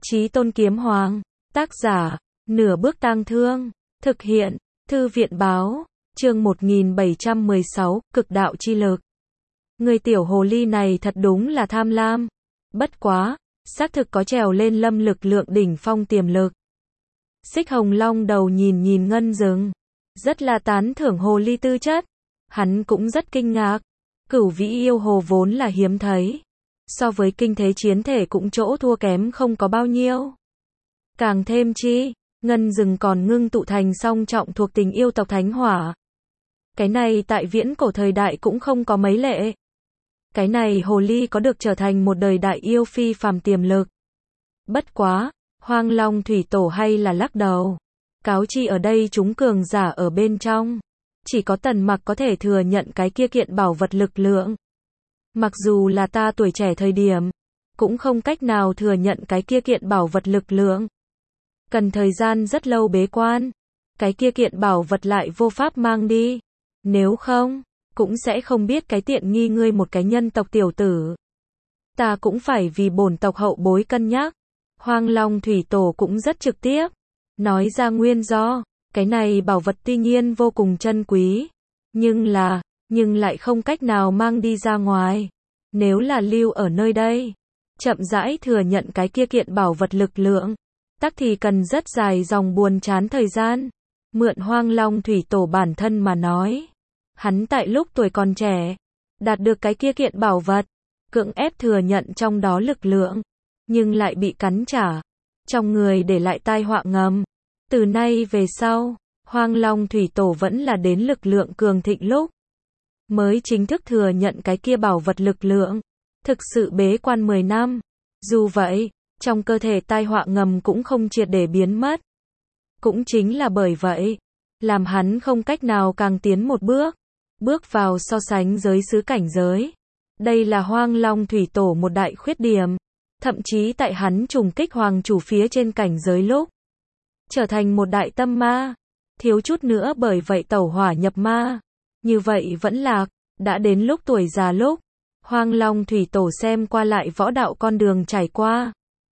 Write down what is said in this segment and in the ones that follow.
Chí Tôn Kiếm Hoàng, tác giả, Nửa Bước Tang Thương, thực hiện, Thư viện báo, chương 1716, Cực đạo chi lực. Người tiểu hồ ly này thật đúng là tham lam. Bất quá, xác thực có trèo lên lâm lực lượng đỉnh phong tiềm lực. Xích Hồng Long đầu nhìn Ngân Dừng, rất là tán thưởng hồ ly tư chất. Hắn cũng rất kinh ngạc. Cửu vĩ yêu hồ vốn là hiếm thấy. So với kinh thế chiến thể cũng chỗ thua kém không có bao nhiêu. Càng thêm chi, Ngân Dừng còn ngưng tụ thành song trọng thuộc tình yêu tộc thánh hỏa. Cái này tại viễn cổ thời đại cũng không có mấy lệ. Cái này hồ ly có được trở thành một đời đại yêu phi phàm tiềm lực. Bất quá, Hoang Long Thủy Tổ hay là lắc đầu. Cáo chi ở đây chúng cường giả ở bên trong. Chỉ có Tần Mặc có thể thừa nhận cái kia kiện bảo vật lực lượng. Mặc dù là ta tuổi trẻ thời điểm, cũng không cách nào thừa nhận cái kia kiện bảo vật lực lượng. Cần thời gian rất lâu bế quan, cái kia kiện bảo vật lại vô pháp mang đi. Nếu không, cũng sẽ không biết cái tiện nghi ngươi một cái nhân tộc tiểu tử. Ta cũng phải vì bổn tộc hậu bối cân nhắc. Hoang Long Thủy Tổ cũng rất trực tiếp, nói ra nguyên do. Cái này bảo vật tuy nhiên vô cùng chân quý, nhưng lại không cách nào mang đi ra ngoài. Nếu là lưu ở nơi đây, chậm rãi thừa nhận cái kia kiện bảo vật lực lượng, tắc thì cần rất dài dòng buồn chán thời gian. Mượn Hoang Long Thủy Tổ bản thân mà nói, hắn tại lúc tuổi còn trẻ, đạt được cái kia kiện bảo vật, cưỡng ép thừa nhận trong đó lực lượng, nhưng lại bị cắn trả, trong người để lại tai họa ngầm. Từ nay về sau, Hoang Long Thủy Tổ vẫn là đến lực lượng cường thịnh lúc mới chính thức thừa nhận cái kia bảo vật lực lượng. Thực sự bế quan 10 năm. Dù vậy, trong cơ thể tai họa ngầm cũng không triệt để biến mất. Cũng chính là bởi vậy, làm hắn không cách nào càng tiến một bước vào so sánh giới xứ cảnh giới. Đây là Hoang Long Thủy Tổ một đại khuyết điểm. Thậm chí tại hắn trùng kích hoàng chủ phía trên cảnh giới lúc trở thành một đại tâm ma, thiếu chút nữa bởi vậy tẩu hỏa nhập ma. Như vậy vẫn lạc, đã đến lúc tuổi già lúc Hoang Long Thủy Tổ xem qua lại võ đạo con đường trải qua,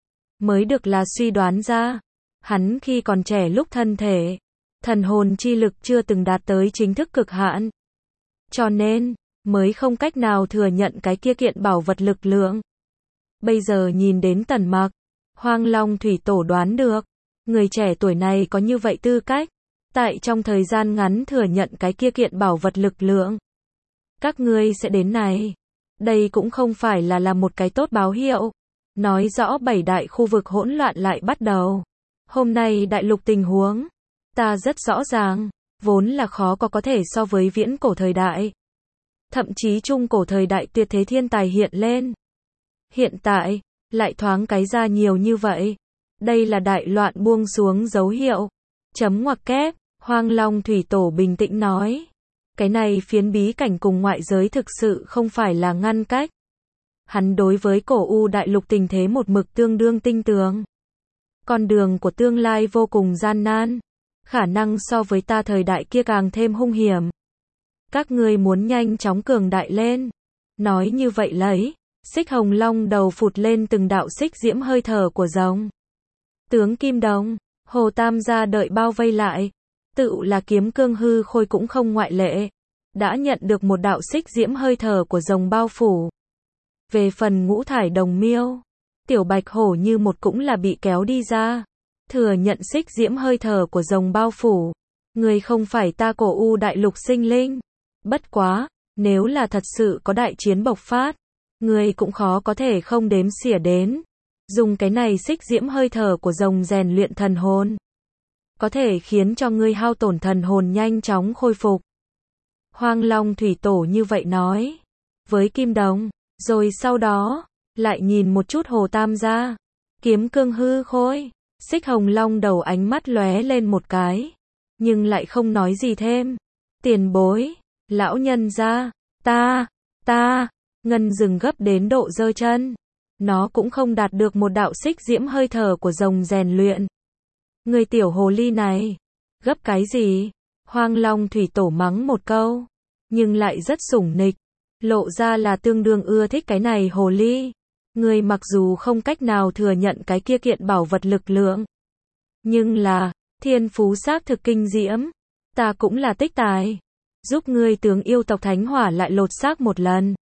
mới được là suy đoán ra, hắn khi còn trẻ lúc thân thể, thần hồn chi lực chưa từng đạt tới chính thức cực hạn. Cho nên, mới không cách nào thừa nhận cái kia kiện bảo vật lực lượng. Bây giờ nhìn đến Tần Mặc, Hoang Long Thủy Tổ đoán được, người trẻ tuổi này có như vậy tư cách, tại trong thời gian ngắn thừa nhận cái kia kiện bảo vật lực lượng. Các ngươi sẽ đến này. Đây cũng không phải là một cái tốt báo hiệu. Nói rõ 7 đại khu vực hỗn loạn lại bắt đầu. Hôm nay đại lục tình huống, ta rất rõ ràng, vốn là khó có thể so với viễn cổ thời đại. Thậm chí trung cổ thời đại tuyệt thế thiên tài hiện lên. Hiện tại, lại thoáng cái ra nhiều như vậy. Đây là đại loạn buông xuống dấu hiệu. Chấm ngoặc kép, Hoang Long Thủy Tổ bình tĩnh nói. Cái này phiến bí cảnh cùng ngoại giới thực sự không phải là ngăn cách. Hắn đối với cổ u đại lục tình thế một mực tương đương tinh tường. Con đường của tương lai vô cùng gian nan. Khả năng so với ta thời đại kia càng thêm hung hiểm. Các ngươi muốn nhanh chóng cường đại lên. Nói như vậy lấy, Xích Hồng Long đầu phụt lên từng đạo xích diễm hơi thở của rồng. Tướng Kim Đồng, Hồ Tam gia đợi bao vây lại. Tự là Kiếm Cương Hư Khôi cũng không ngoại lệ. Đã nhận được một đạo xích diễm hơi thở của rồng bao phủ. Về phần Ngũ Thải Đồng Miêu, Tiểu Bạch Hổ như một cũng là bị kéo đi ra. Thừa nhận xích diễm hơi thở của rồng bao phủ. Người không phải ta cổ u đại lục sinh linh. Bất quá, nếu là thật sự có đại chiến bộc phát, người cũng khó có thể không đếm xỉa đến. Dùng cái này xích diễm hơi thở của rồng rèn luyện thần hồn. Có thể khiến cho ngươi hao tổn thần hồn nhanh chóng khôi phục. Hoang Long Thủy Tổ như vậy nói. Với Kim Đồng, rồi sau đó, lại nhìn một chút Hồ Tam gia. Kiếm Cương Hư Khôi, Xích Hồng Long đầu ánh mắt lóe lên một cái. Nhưng lại không nói gì thêm. Tiền bối, lão nhân gia, ta, Ngân Dừng gấp đến độ giơ chân. Nó cũng không đạt được một đạo xích diễm hơi thở của rồng rèn luyện. Người tiểu hồ ly này, gấp cái gì? Hoang Long Thủy Tổ mắng một câu, nhưng lại rất sủng nịch, lộ ra là tương đương ưa thích cái này hồ ly. Ngươi mặc dù không cách nào thừa nhận cái kia kiện bảo vật lực lượng, nhưng là, thiên phú xác thực kinh diễm. Ta cũng là tích tài. Giúp ngươi tướng yêu tộc thánh hỏa lại lột xác một lần.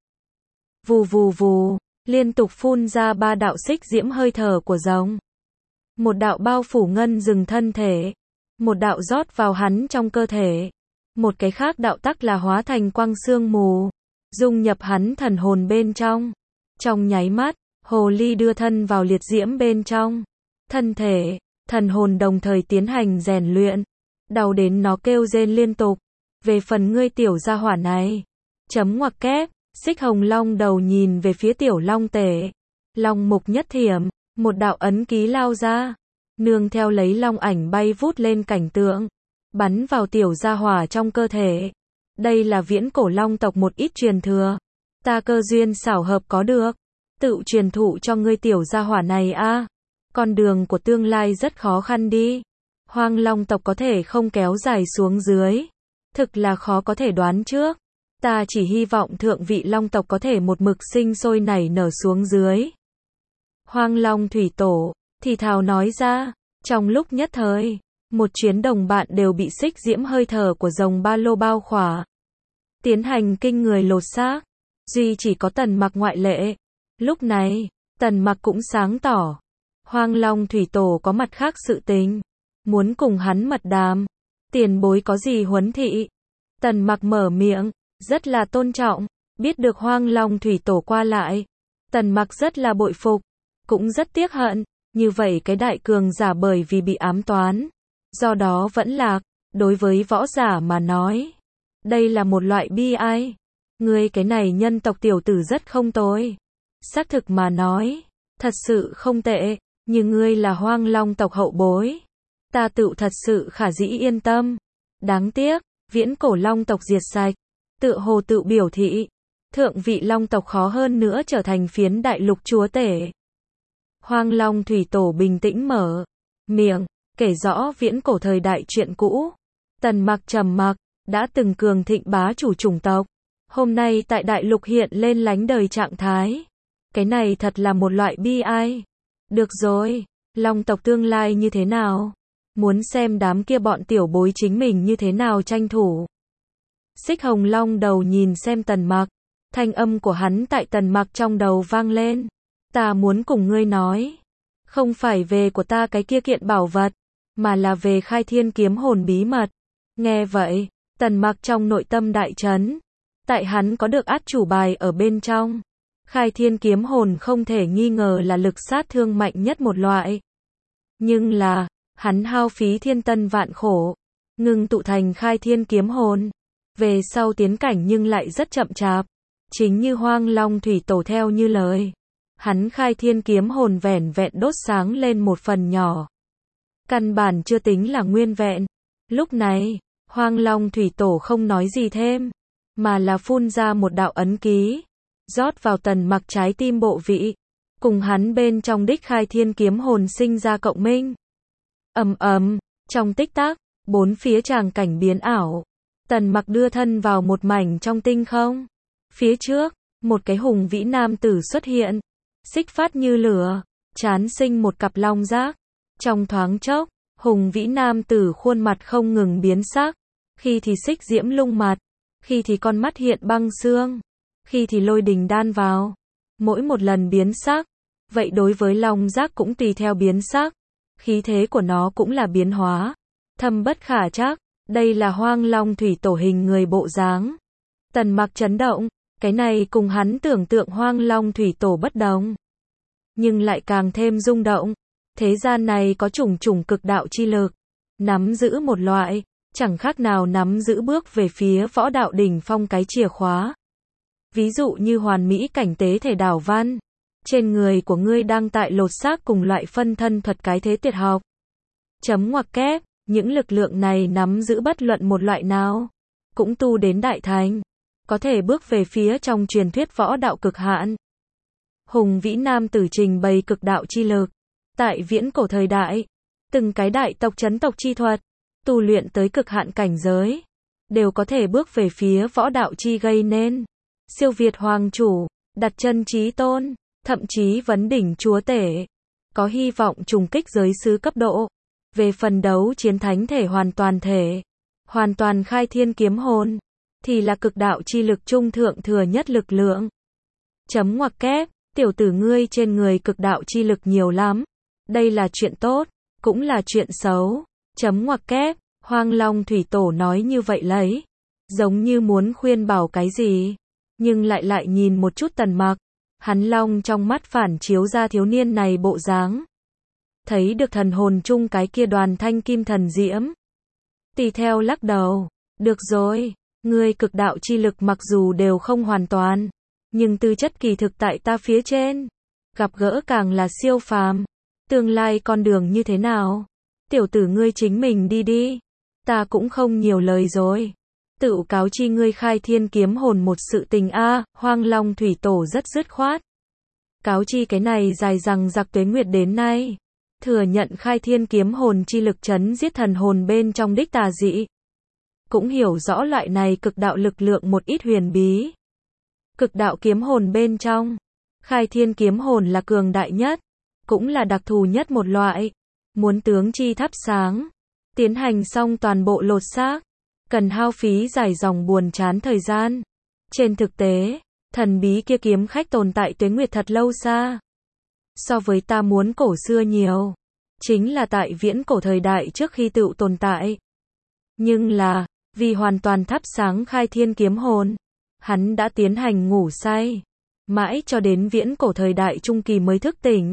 Vù vù vù, liên tục phun ra 3 đạo xích diễm hơi thở của rồng. Một đạo bao phủ ngân rừng thân thể. Một đạo rót vào hắn trong cơ thể. Một cái khác đạo tắc là hóa thành quang sương mù, dung nhập hắn thần hồn bên trong. Trong nháy mắt, hồ ly đưa thân vào liệt diễm bên trong. Thân thể, thần hồn đồng thời tiến hành rèn luyện. Đau đến nó kêu rên liên tục. Về phần ngươi tiểu gia hỏa này. Chấm ngoặc kép, xích hồng long đầu nhìn về phía tiểu long tể. Long mục nhất thiểm, một đạo ấn ký lao ra. Nương theo lấy long ảnh bay vút lên cảnh tượng. Bắn vào tiểu gia hỏa trong cơ thể. Đây là viễn cổ long tộc một ít truyền thừa. Ta cơ duyên xảo hợp có được. Tự truyền thụ cho ngươi tiểu gia hỏa này a. Con đường của tương lai rất khó khăn đi. Hoang long tộc có thể không kéo dài xuống dưới. Thực là khó có thể đoán trước. Ta chỉ hy vọng thượng vị long tộc có thể một mực sinh sôi nảy nở xuống dưới. Hoang long thủy tổ, thì thào nói ra. Trong lúc nhất thời, một chuyến đồng bạn đều bị xích diễm hơi thở của rồng ba lô bao khỏa. Tiến hành kinh người lột xác. Duy chỉ có Tần Mặc ngoại lệ. Lúc này, Tần Mặc cũng sáng tỏ. Hoang long thủy tổ có mặt khác sự tình. Muốn cùng hắn mật đàm. Tiền bối có gì huấn thị? Tần Mặc mở miệng, rất là tôn trọng. Biết được hoang long thủy tổ qua lại. Tần Mặc rất là bội phục. Cũng rất tiếc hận. Như vậy cái đại cường giả bởi vì bị ám toán. Do đó vẫn lạc. Đối với võ giả mà nói. Đây là một loại bi ai. Ngươi cái này nhân tộc tiểu tử rất không tồi. Xác thực mà nói. Thật sự không tệ. Nhưng ngươi là hoang long tộc hậu bối. Ta tự thật sự khả dĩ yên tâm. Đáng tiếc, viễn cổ long tộc diệt sạch. Tự hồ tự biểu thị. Thượng vị long tộc khó hơn nữa trở thành phiến đại lục chúa tể. Hoang long thủy tổ bình tĩnh mở miệng, kể rõ viễn cổ thời đại chuyện cũ. Tần Mặc trầm mặc, đã từng cường thịnh bá chủ chủng tộc. Hôm nay tại đại lục hiện lên lánh đời trạng thái. Cái này thật là một loại bi ai. Được rồi, long tộc tương lai như thế nào? Muốn xem đám kia bọn tiểu bối chính mình như thế nào tranh thủ. Xích hồng long đầu nhìn xem Tần Mặc. Thanh âm của hắn tại Tần Mặc trong đầu vang lên. Ta muốn cùng ngươi nói. Không phải về của ta cái kia kiện bảo vật. Mà là về khai thiên kiếm hồn bí mật. Nghe vậy, Tần Mặc trong nội tâm đại chấn. Tại hắn có được át chủ bài ở bên trong. Khai thiên kiếm hồn không thể nghi ngờ là lực sát thương mạnh nhất một loại. Nhưng là, hắn hao phí thiên tân vạn khổ. Ngưng tụ thành khai thiên kiếm hồn. Về sau tiến cảnh nhưng lại rất chậm chạp. Chính như hoang long thủy tổ theo như lời. Hắn khai thiên kiếm hồn vẻn vẹn đốt sáng lên một phần nhỏ. Căn bản chưa tính là nguyên vẹn. Lúc này, hoang long thủy tổ không nói gì thêm. Mà là phun ra một đạo ấn ký. Rót vào Tần Mặc trái tim bộ vị. Cùng hắn bên trong đích khai thiên kiếm hồn sinh ra cộng minh. Ầm ầm, trong tích tắc, bốn phía tràng cảnh biến ảo. Tần Mặc đưa thân vào một mảnh trong tinh không. Phía trước, một cái hùng vĩ nam tử xuất hiện. Xích phát như lửa, trán sinh một cặp long giác. Trong thoáng chốc, hùng vĩ nam tử khuôn mặt không ngừng biến sắc. Khi thì xích diễm lung mặt, khi thì con mắt hiện băng xương, khi thì lôi đình đan vào. Mỗi một lần biến sắc, vậy đối với long giác cũng tùy theo biến sắc. Khí thế của nó cũng là biến hóa. Thâm bất khả trắc, đây là hoang long thủy tổ hình người bộ dáng. Tần Mặc chấn động, cái này cùng hắn tưởng tượng hoang long thủy tổ bất đồng. Nhưng lại càng thêm rung động. Thế gian này có chủng chủng cực đạo chi lực. Nắm giữ một loại, chẳng khác nào nắm giữ bước về phía võ đạo đỉnh phong cái chìa khóa. Ví dụ như hoàn mỹ cảnh tế thể đảo văn. Trên người của ngươi đang tại lột xác cùng loại phân thân thuật cái thế tuyệt học. Chấm ngoặc kép, những lực lượng này nắm giữ bất luận một loại nào. Cũng tu đến đại thành. Có thể bước về phía trong truyền thuyết võ đạo cực hạn. Hùng vĩ nam tử trình bày cực đạo chi lực. Tại viễn cổ thời đại, từng cái đại tộc chấn tộc chi thuật, tu luyện tới cực hạn cảnh giới, đều có thể bước về phía võ đạo chi gây nên. Siêu việt hoàng chủ, đặt chân chí tôn. thậm chí vấn đỉnh chúa tể, có hy vọng trùng kích giới sứ cấp độ. Về phần đấu chiến thánh thể, hoàn toàn khai thiên kiếm hồn, thì là cực đạo chi lực trung thượng thừa nhất lực lượng. Chấm ngoặc kép, tiểu tử ngươi trên người cực đạo chi lực nhiều lắm. Đây là chuyện tốt, cũng là chuyện xấu. Chấm ngoặc kép, Hoang Long Thủy Tổ nói như vậy lấy. Giống như muốn khuyên bảo cái gì. Nhưng lại nhìn một chút Tần Mặc. Hắn long trong mắt phản chiếu ra thiếu niên này bộ dáng. Thấy được thần hồn chung cái kia đoàn thanh kim thần diễm. Tỳ theo lắc đầu. Được rồi, ngươi cực đạo chi lực mặc dù đều không hoàn toàn. Nhưng tư chất kỳ thực tại ta phía trên. Gặp gỡ càng là siêu phàm. Tương lai con đường như thế nào? Tiểu tử ngươi chính mình đi đi. Ta cũng không nhiều lời rồi. Tự cáo chi ngươi khai thiên kiếm hồn một sự tình a. Hoang Long Thủy Tổ rất dứt khoát. Cáo chi cái này dài rằng giặc tuế nguyệt đến nay. Thừa nhận khai thiên kiếm hồn chi lực chấn giết thần hồn bên trong đích tà dị. Cũng hiểu rõ loại này cực đạo lực lượng một ít huyền bí. Cực đạo kiếm hồn bên trong, khai thiên kiếm hồn là cường đại nhất, cũng là đặc thù nhất một loại. Muốn tướng chi thắp sáng, tiến hành xong toàn bộ lột xác, cần hao phí dài dòng buồn chán thời gian. Trên thực tế, thần bí kia kiếm khách tồn tại tuế nguyệt thật lâu xa. So với ta muốn cổ xưa nhiều, chính là tại viễn cổ thời đại trước khi tựu tồn tại. Nhưng là, vì hoàn toàn thắp sáng khai thiên kiếm hồn, hắn đã tiến hành ngủ say, mãi cho đến viễn cổ thời đại trung kỳ mới thức tỉnh.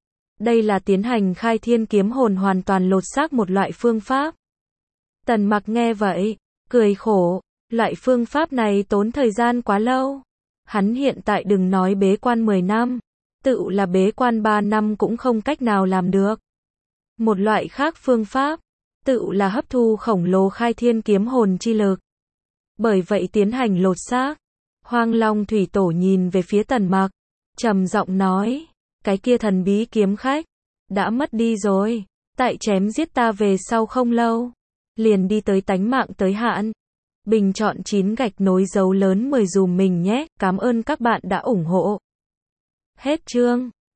Đây là tiến hành khai thiên kiếm hồn hoàn toàn lột xác một loại phương pháp. Tần Mặc nghe vậy, cười khổ, loại phương pháp này tốn thời gian quá lâu. Hắn hiện tại đừng nói bế quan 10 năm, tự là bế quan 3 năm cũng không cách nào làm được. Một loại khác phương pháp, tự là hấp thu khổng lồ khai thiên kiếm hồn chi lực. Bởi vậy tiến hành lột xác. Hoang Long Thủy Tổ nhìn về phía Tần Mặc, trầm giọng nói, cái kia thần bí kiếm khách đã mất đi rồi, tại chém giết ta về sau không lâu, liền đi tới tánh mạng tới hạn. Bình chọn 9 gạch nối dấu lớn 10 dùm mình nhé, cảm ơn các bạn đã ủng hộ. Hết chương.